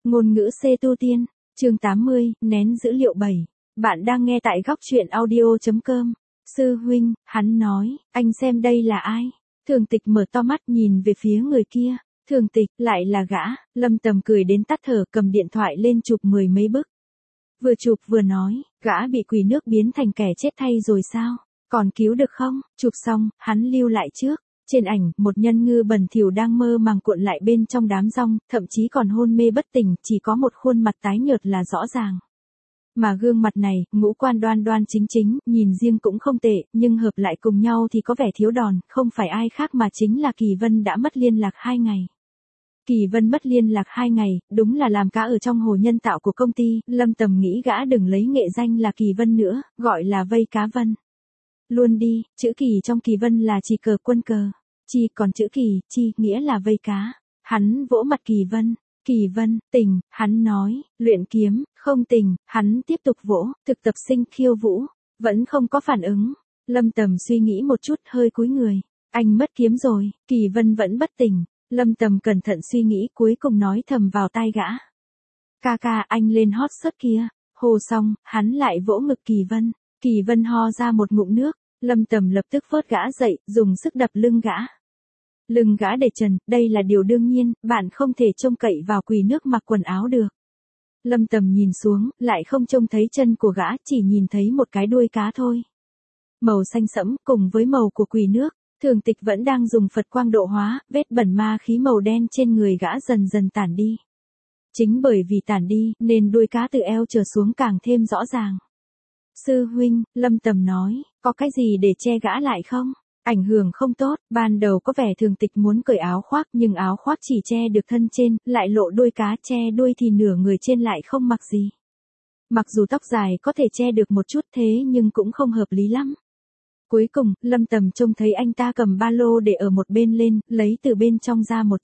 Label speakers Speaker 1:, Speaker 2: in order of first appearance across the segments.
Speaker 1: Ngôn ngữ C tu tiên, chương 80, nén dữ liệu 7. Bạn đang nghe tại góc truyện audio.com. Sư huynh, hắn nói, anh xem đây là ai? Thường Tịch mở to mắt nhìn về phía người kia. Thường Tịch, lại là gã. Lâm Tầm cười đến tắt thở, cầm điện thoại lên chụp mười mấy bức. Vừa chụp vừa nói, gã bị quỷ nước biến thành kẻ chết thay rồi sao? Còn cứu được không? Chụp xong, hắn lưu lại trước. Trên ảnh, một nhân ngư bẩn thỉu đang mơ màng cuộn lại bên trong đám rong, thậm chí còn hôn mê bất tỉnh, chỉ có một khuôn mặt tái nhợt là rõ ràng. Mà gương mặt này, ngũ quan đoan đoan chính chính, nhìn riêng cũng không tệ, nhưng hợp lại cùng nhau thì có vẻ thiếu đòn, không phải ai khác mà chính là Kỳ Vân đã mất liên lạc 2 ngày. Kỳ Vân mất liên lạc 2 ngày, đúng là làm cá ở trong hồ nhân tạo của công ty, Lâm Tầm nghĩ gã đừng lấy nghệ danh là Kỳ Vân nữa, gọi là Vây Cá Vân. Luôn đi, chữ Kỳ trong Kỳ Vân là chỉ cờ quân cờ. Chi còn chữ Kỳ, chi, nghĩa là vây cá. Hắn vỗ mặt Kỳ Vân. Kỳ Vân, tình, hắn nói, luyện kiếm, không tình, hắn tiếp tục vỗ, thực tập sinh khiêu vũ. Vẫn không có phản ứng. Lâm Tầm suy nghĩ một chút hơi cúi người. Anh mất kiếm rồi, Kỳ Vân vẫn bất tỉnh. Lâm Tầm cẩn thận suy nghĩ cuối cùng nói thầm vào tai gã. Ca ca anh lên hot search kia. Hồ xong, hắn lại vỗ ngực Kỳ Vân. Kỳ Vân ho ra một ngụm nước. Lâm Tầm lập tức vớt gã dậy, dùng sức đập lưng gã. Lưng gã để trần, đây là điều đương nhiên, bạn không thể trông cậy vào quỷ nước mặc quần áo được. Lâm Tầm nhìn xuống, lại không trông thấy chân của gã, chỉ nhìn thấy một cái đuôi cá thôi. Màu xanh sẫm cùng với màu của quỷ nước, Thường Tịch vẫn đang dùng Phật quang độ hóa, vết bẩn ma khí màu đen trên người gã dần dần tản đi. Chính bởi vì tản đi, nên đuôi cá từ eo trở xuống càng thêm rõ ràng. Sư huynh, Lâm Tầm nói, có cái gì để che gã lại không? Ảnh hưởng không tốt, ban đầu có vẻ Thường Tịch muốn cởi áo khoác nhưng áo khoác chỉ che được thân trên, lại lộ đuôi cá, che đuôi thì nửa người trên lại không mặc gì. Mặc dù tóc dài có thể che được một chút thế nhưng cũng không hợp lý lắm. Cuối cùng, Lâm Tầm trông thấy anh ta cầm ba lô để ở một bên lên, lấy từ bên trong ra một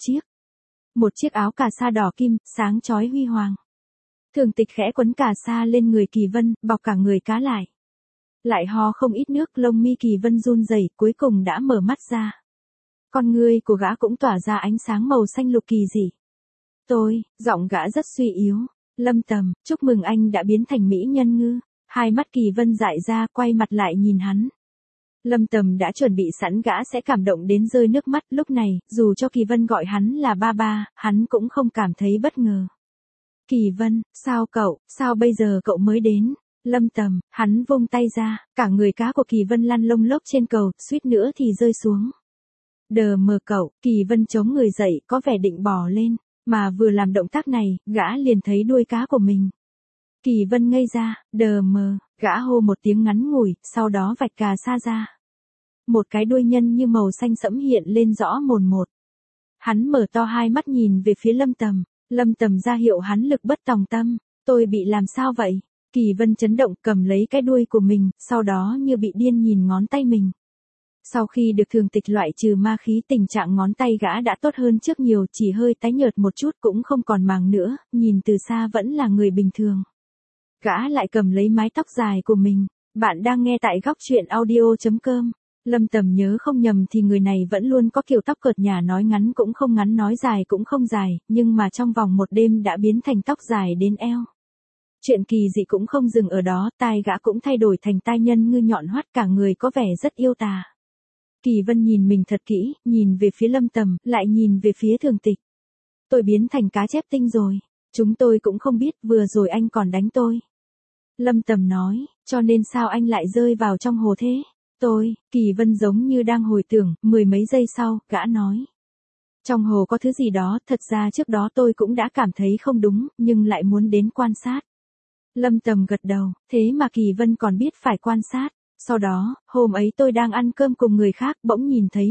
Speaker 1: chiếc áo cà sa đỏ kim, sáng chói huy hoàng. Thường Tịch khẽ quấn cà sa lên người Kỳ Vân, bọc cả người cá lại. Lại ho không ít nước, lông mi Kỳ Vân run rẩy, cuối cùng đã mở mắt ra. Con ngươi của gã cũng tỏa ra ánh sáng màu xanh lục kỳ dị. Giọng gã rất suy yếu. Lâm Tầm, chúc mừng anh đã biến thành mỹ nhân ngư. Hai mắt Kỳ Vân dại ra, quay mặt lại nhìn hắn. Lâm Tầm đã chuẩn bị sẵn gã sẽ cảm động đến rơi nước mắt, lúc này, dù cho Kỳ Vân gọi hắn là ba ba, hắn cũng không cảm thấy bất ngờ. Kỳ Vân, sao bây giờ cậu mới đến? Lâm Tầm, hắn vung tay ra, cả người cá của Kỳ Vân lăn lông lốc trên cầu, suýt nữa thì rơi xuống. Đờ mờ cậu, Kỳ Vân chống người dậy, có vẻ định bò lên, mà vừa làm động tác này, gã liền thấy đuôi cá của mình. Kỳ Vân ngây ra, đờ mờ, gã hô một tiếng ngắn ngủi, sau đó vạch cà sa ra. Một cái đuôi nhân như màu xanh sẫm hiện lên rõ mồn một. Hắn mở to hai mắt nhìn về phía Lâm Tầm. Lâm Tầm ra hiệu hắn lực bất tòng tâm. Tôi bị làm sao vậy? Kỳ Vân chấn động cầm lấy cái đuôi của mình, sau đó như bị điên nhìn ngón tay mình. Sau khi được Thường Tịch loại trừ ma khí, tình trạng ngón tay gã đã tốt hơn trước nhiều, chỉ hơi tái nhợt một chút cũng không còn màng nữa, nhìn từ xa vẫn là người bình thường. Gã lại cầm lấy mái tóc dài của mình. Bạn đang nghe tại góc truyện audio.com. Lâm Tầm nhớ không nhầm thì người này vẫn luôn có kiểu tóc cợt nhả, nói ngắn cũng không ngắn, nói dài cũng không dài, nhưng mà trong vòng một đêm đã biến thành tóc dài đến eo. Chuyện kỳ dị cũng không dừng ở đó, tai gã cũng thay đổi thành tai nhân ngư nhọn hoắt, cả người có vẻ rất yêu tà. Kỳ Vân nhìn mình thật kỹ, nhìn về phía Lâm Tầm, lại nhìn về phía Thường Tịch. Tôi biến thành cá chép tinh rồi. Chúng tôi cũng không biết, vừa rồi anh còn đánh tôi. Lâm Tầm nói, cho nên sao anh lại rơi vào trong hồ thế? Kỳ Vân giống như đang hồi tưởng, mười mấy giây sau, gã nói. Trong hồ có thứ gì đó, thật ra trước đó tôi cũng đã cảm thấy không đúng, nhưng lại muốn đến quan sát. Lâm Tầm gật đầu, thế mà Kỳ Vân còn biết phải quan sát. Sau đó, hôm ấy tôi đang ăn cơm cùng người khác, bỗng nhìn thấy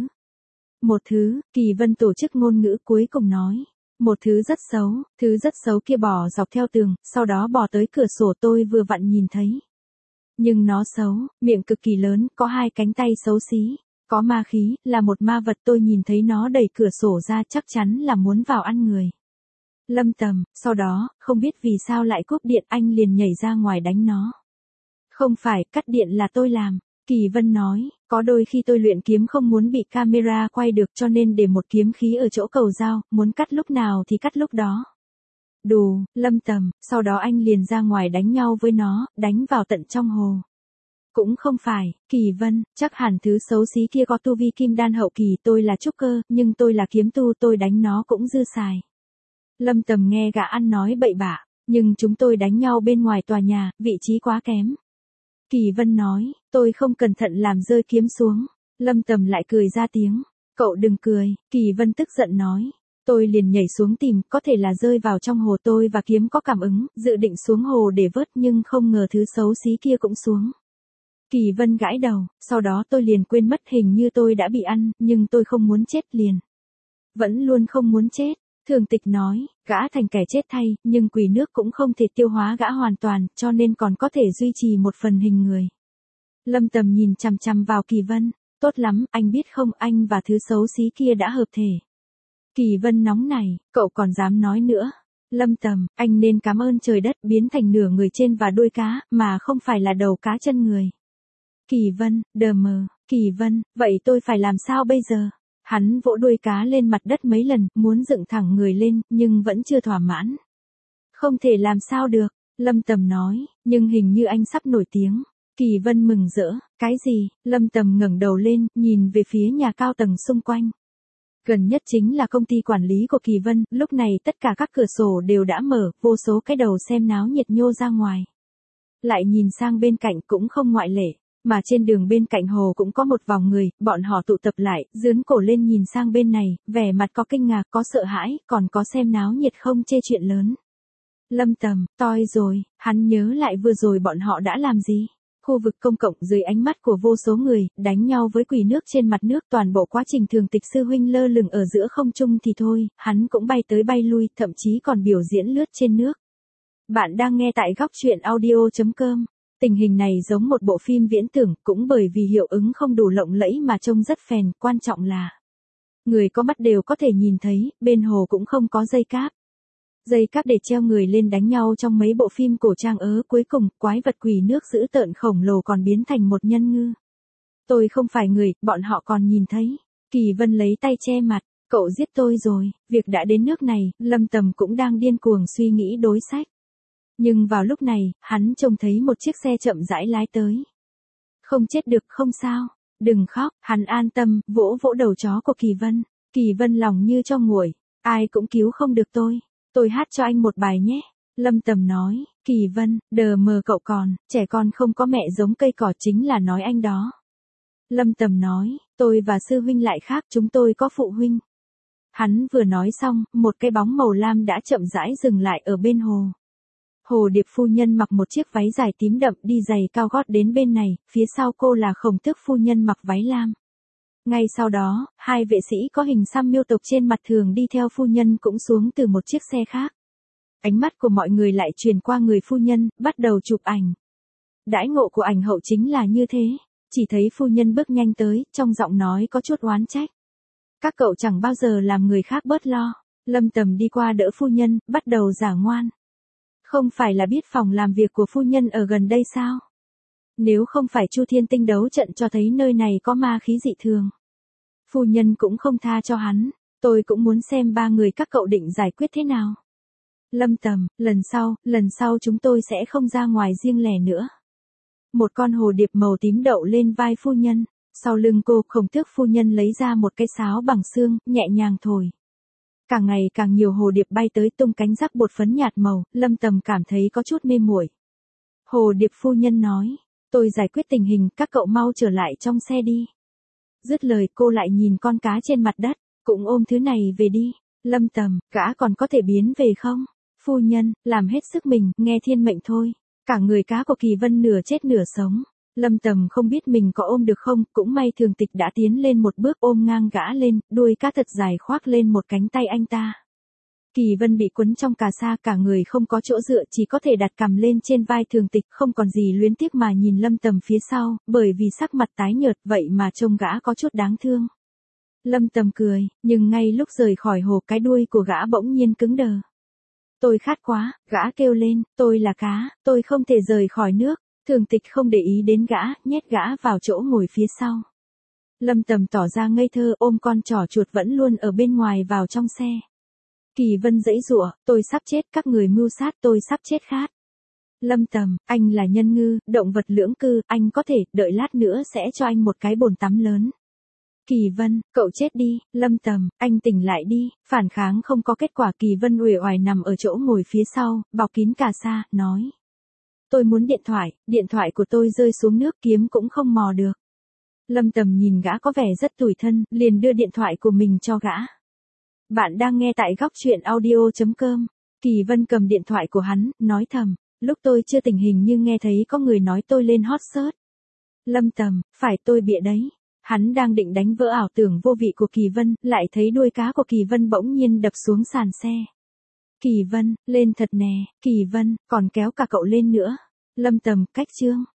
Speaker 1: một thứ, Kỳ Vân tổ chức ngôn ngữ cuối cùng nói. Một thứ rất xấu kia bò dọc theo tường, sau đó bò tới cửa sổ, tôi vừa vặn nhìn thấy. Nhưng nó xấu, miệng cực kỳ lớn, có hai cánh tay xấu xí, có ma khí, là một ma vật, tôi nhìn thấy nó đẩy cửa sổ ra, chắc chắn là muốn vào ăn người. Lâm Tầm, sau đó, không biết vì sao lại cúp điện, anh liền nhảy ra ngoài đánh nó. Không phải, cắt điện là tôi làm. Kỳ Vân nói, có đôi khi tôi luyện kiếm không muốn bị camera quay được, cho nên để một kiếm khí ở chỗ cầu dao, muốn cắt lúc nào thì cắt lúc đó. Đù, Lâm Tầm, sau đó anh liền ra ngoài đánh nhau với nó, đánh vào tận trong hồ. Cũng không phải, Kỳ Vân, chắc hẳn thứ xấu xí kia có tu vi kim đan hậu kỳ, tôi là trúc cơ, nhưng tôi là kiếm tu, tôi đánh nó cũng dư xài. Lâm Tầm nghe gã ăn nói bậy bạ, nhưng chúng tôi đánh nhau bên ngoài tòa nhà, vị trí quá kém. Kỳ Vân nói, tôi không cẩn thận làm rơi kiếm xuống. Lâm Tầm lại cười ra tiếng, cậu đừng cười, Kỳ Vân tức giận nói. Tôi liền nhảy xuống tìm, có thể là rơi vào trong hồ, tôi và kiếm có cảm ứng, dự định xuống hồ để vớt nhưng không ngờ thứ xấu xí kia cũng xuống. Kỳ Vân gãi đầu, sau đó tôi liền quên mất, hình như tôi đã bị ăn, nhưng tôi không muốn chết liền. Vẫn luôn không muốn chết. Thường Tịch nói, gã thành kẻ chết thay, nhưng quỷ nước cũng không thể tiêu hóa gã hoàn toàn, cho nên còn có thể duy trì một phần hình người. Lâm Tầm nhìn chằm chằm vào Kỳ Vân, tốt lắm, anh biết không, anh và thứ xấu xí kia đã hợp thể. Kỳ Vân nóng này, cậu còn dám nói nữa. Lâm Tầm, anh nên cảm ơn trời đất biến thành nửa người trên và đuôi cá, mà không phải là đầu cá chân người. Kỳ Vân, đờ mờ, Kỳ Vân, vậy tôi phải làm sao bây giờ? Hắn vỗ đuôi cá lên mặt đất mấy lần, muốn dựng thẳng người lên, nhưng vẫn chưa thỏa mãn. Không thể làm sao được, Lâm Tầm nói, nhưng hình như anh sắp nổi tiếng. Kỳ Vân mừng rỡ, cái gì? Lâm Tầm ngẩng đầu lên, nhìn về phía nhà cao tầng xung quanh. Gần nhất chính là công ty quản lý của Kỳ Vân, lúc này tất cả các cửa sổ đều đã mở, vô số cái đầu xem náo nhiệt nhô ra ngoài. Lại nhìn sang bên cạnh cũng không ngoại lệ. Mà trên đường bên cạnh hồ cũng có một vòng người, bọn họ tụ tập lại, dướn cổ lên nhìn sang bên này, vẻ mặt có kinh ngạc, có sợ hãi, còn có xem náo nhiệt không chê chuyện lớn. Lâm Tầm, toi rồi, hắn nhớ lại vừa rồi bọn họ đã làm gì. Khu vực công cộng dưới ánh mắt của vô số người, đánh nhau với quỷ nước trên mặt nước, toàn bộ quá trình Thường Tịch sư huynh lơ lửng ở giữa không trung thì thôi, hắn cũng bay tới bay lui, thậm chí còn biểu diễn lướt trên nước. Bạn đang nghe tại góc truyện audio.com. Tình hình này giống một bộ phim viễn tưởng, cũng bởi vì hiệu ứng không đủ lộng lẫy mà trông rất phèn, quan trọng là người có mắt đều có thể nhìn thấy, bên hồ cũng không có dây cáp. Dây cáp để treo người lên đánh nhau trong mấy bộ phim cổ trang cuối cùng, quái vật quỷ nước dữ tợn khổng lồ còn biến thành một nhân ngư. Tôi không phải người, bọn họ còn nhìn thấy. Kỳ Vân lấy tay che mặt, cậu giết tôi rồi, việc đã đến nước này, Lâm Tầm cũng đang điên cuồng suy nghĩ đối sách. Nhưng vào lúc này, hắn trông thấy một chiếc xe chậm rãi lái tới. Không chết được, không sao, đừng khóc, hắn an tâm, vỗ vỗ đầu chó của Kỳ Vân. Kỳ Vân lòng như cho nguội, ai cũng cứu không được tôi hát cho anh một bài nhé. Lâm Tầm nói, Kỳ Vân, đờ mờ cậu còn, trẻ con không có mẹ giống cây cỏ, chính là nói anh đó. Lâm Tầm nói, tôi và sư huynh lại khác, chúng tôi có phụ huynh. Hắn vừa nói xong, một cái bóng màu lam đã chậm rãi dừng lại ở bên hồ. Hồ Điệp phu nhân mặc một chiếc váy dài tím đậm, đi giày cao gót đến bên này, phía sau cô là Khổng Tước phu nhân mặc váy lam. Ngay sau đó, hai vệ sĩ có hình xăm miêu tộc trên mặt thường đi theo phu nhân cũng xuống từ một chiếc xe khác. Ánh mắt của mọi người lại truyền qua người phu nhân, bắt đầu chụp ảnh. Đãi ngộ của ảnh hậu chính là như thế, chỉ thấy phu nhân bước nhanh tới, trong giọng nói có chút oán trách. Các cậu chẳng bao giờ làm người khác bớt lo. Lâm Tầm đi qua đỡ phu nhân, bắt đầu giả ngoan. Không phải là biết phòng làm việc của phu nhân ở gần đây sao? Nếu không phải Chu Thiên Tinh đấu trận cho thấy nơi này có ma khí dị thường. Phu nhân cũng không tha cho hắn, tôi cũng muốn xem ba người các cậu định giải quyết thế nào. Lâm Tầm, lần sau chúng tôi sẽ không ra ngoài riêng lẻ nữa. Một con hồ điệp màu tím đậu lên vai phu nhân, sau lưng cô, Khổng Tước phu nhân lấy ra một cái sáo bằng xương, nhẹ nhàng thổi. Càng ngày càng nhiều hồ điệp bay tới tung cánh rắc bột phấn nhạt màu, Lâm Tầm cảm thấy có chút mê muội. Hồ điệp phu nhân nói, tôi giải quyết tình hình, các cậu mau trở lại trong xe đi. Dứt lời cô lại nhìn con cá trên mặt đất, cũng ôm thứ này về đi. Lâm Tầm, gã còn có thể biến về không? Phu nhân, làm hết sức mình, nghe thiên mệnh thôi. Cả người cá của Kỳ Vân nửa chết nửa sống. Lâm Tầm không biết mình có ôm được không, cũng may Thường Tịch đã tiến lên một bước ôm ngang gã lên, đuôi cá thật dài khoác lên một cánh tay anh ta. Kỳ Vân bị quấn trong cà sa, cả người không có chỗ dựa, chỉ có thể đặt cằm lên trên vai Thường Tịch, không còn gì luyến tiếc mà nhìn Lâm Tầm phía sau, bởi vì sắc mặt tái nhợt vậy mà trông gã có chút đáng thương. Lâm Tầm cười, nhưng ngay lúc rời khỏi hồ, cái đuôi của gã bỗng nhiên cứng đờ. Tôi khát quá, gã kêu lên, tôi là cá, tôi không thể rời khỏi nước. Thường Tịch không để ý đến gã, nhét gã vào chỗ ngồi phía sau. Lâm Tầm tỏ ra ngây thơ, ôm con trỏ chuột vẫn luôn ở bên ngoài vào trong xe. Kỳ Vân giãy giụa, tôi sắp chết, các người mưu sát tôi sắp chết khát. Lâm Tầm, anh là nhân ngư, động vật lưỡng cư, anh có thể, đợi lát nữa sẽ cho anh một cái bồn tắm lớn. Kỳ Vân, cậu chết đi. Lâm Tầm, anh tỉnh lại đi. Phản kháng không có kết quả. Kỳ Vân uể oải nằm ở chỗ ngồi phía sau, bọc kín cà sa, nói. Tôi muốn điện thoại của tôi rơi xuống nước, kiếm cũng không mò được. Lâm Tầm nhìn gã có vẻ rất tủi thân, liền đưa điện thoại của mình cho gã. Bạn đang nghe tại góc truyện audio.com. Kỳ Vân cầm điện thoại của hắn, nói thầm, lúc tôi chưa tỉnh hình nhưng nghe thấy có người nói tôi lên hot search. Lâm Tầm, phải tôi bịa đấy. Hắn đang định đánh vỡ ảo tưởng vô vị của Kỳ Vân, lại thấy đuôi cá của Kỳ Vân bỗng nhiên đập xuống sàn xe. Kỳ Vân, lên thật nè. Kỳ Vân, còn kéo cả cậu lên nữa. Lâm Tầm, cách chương.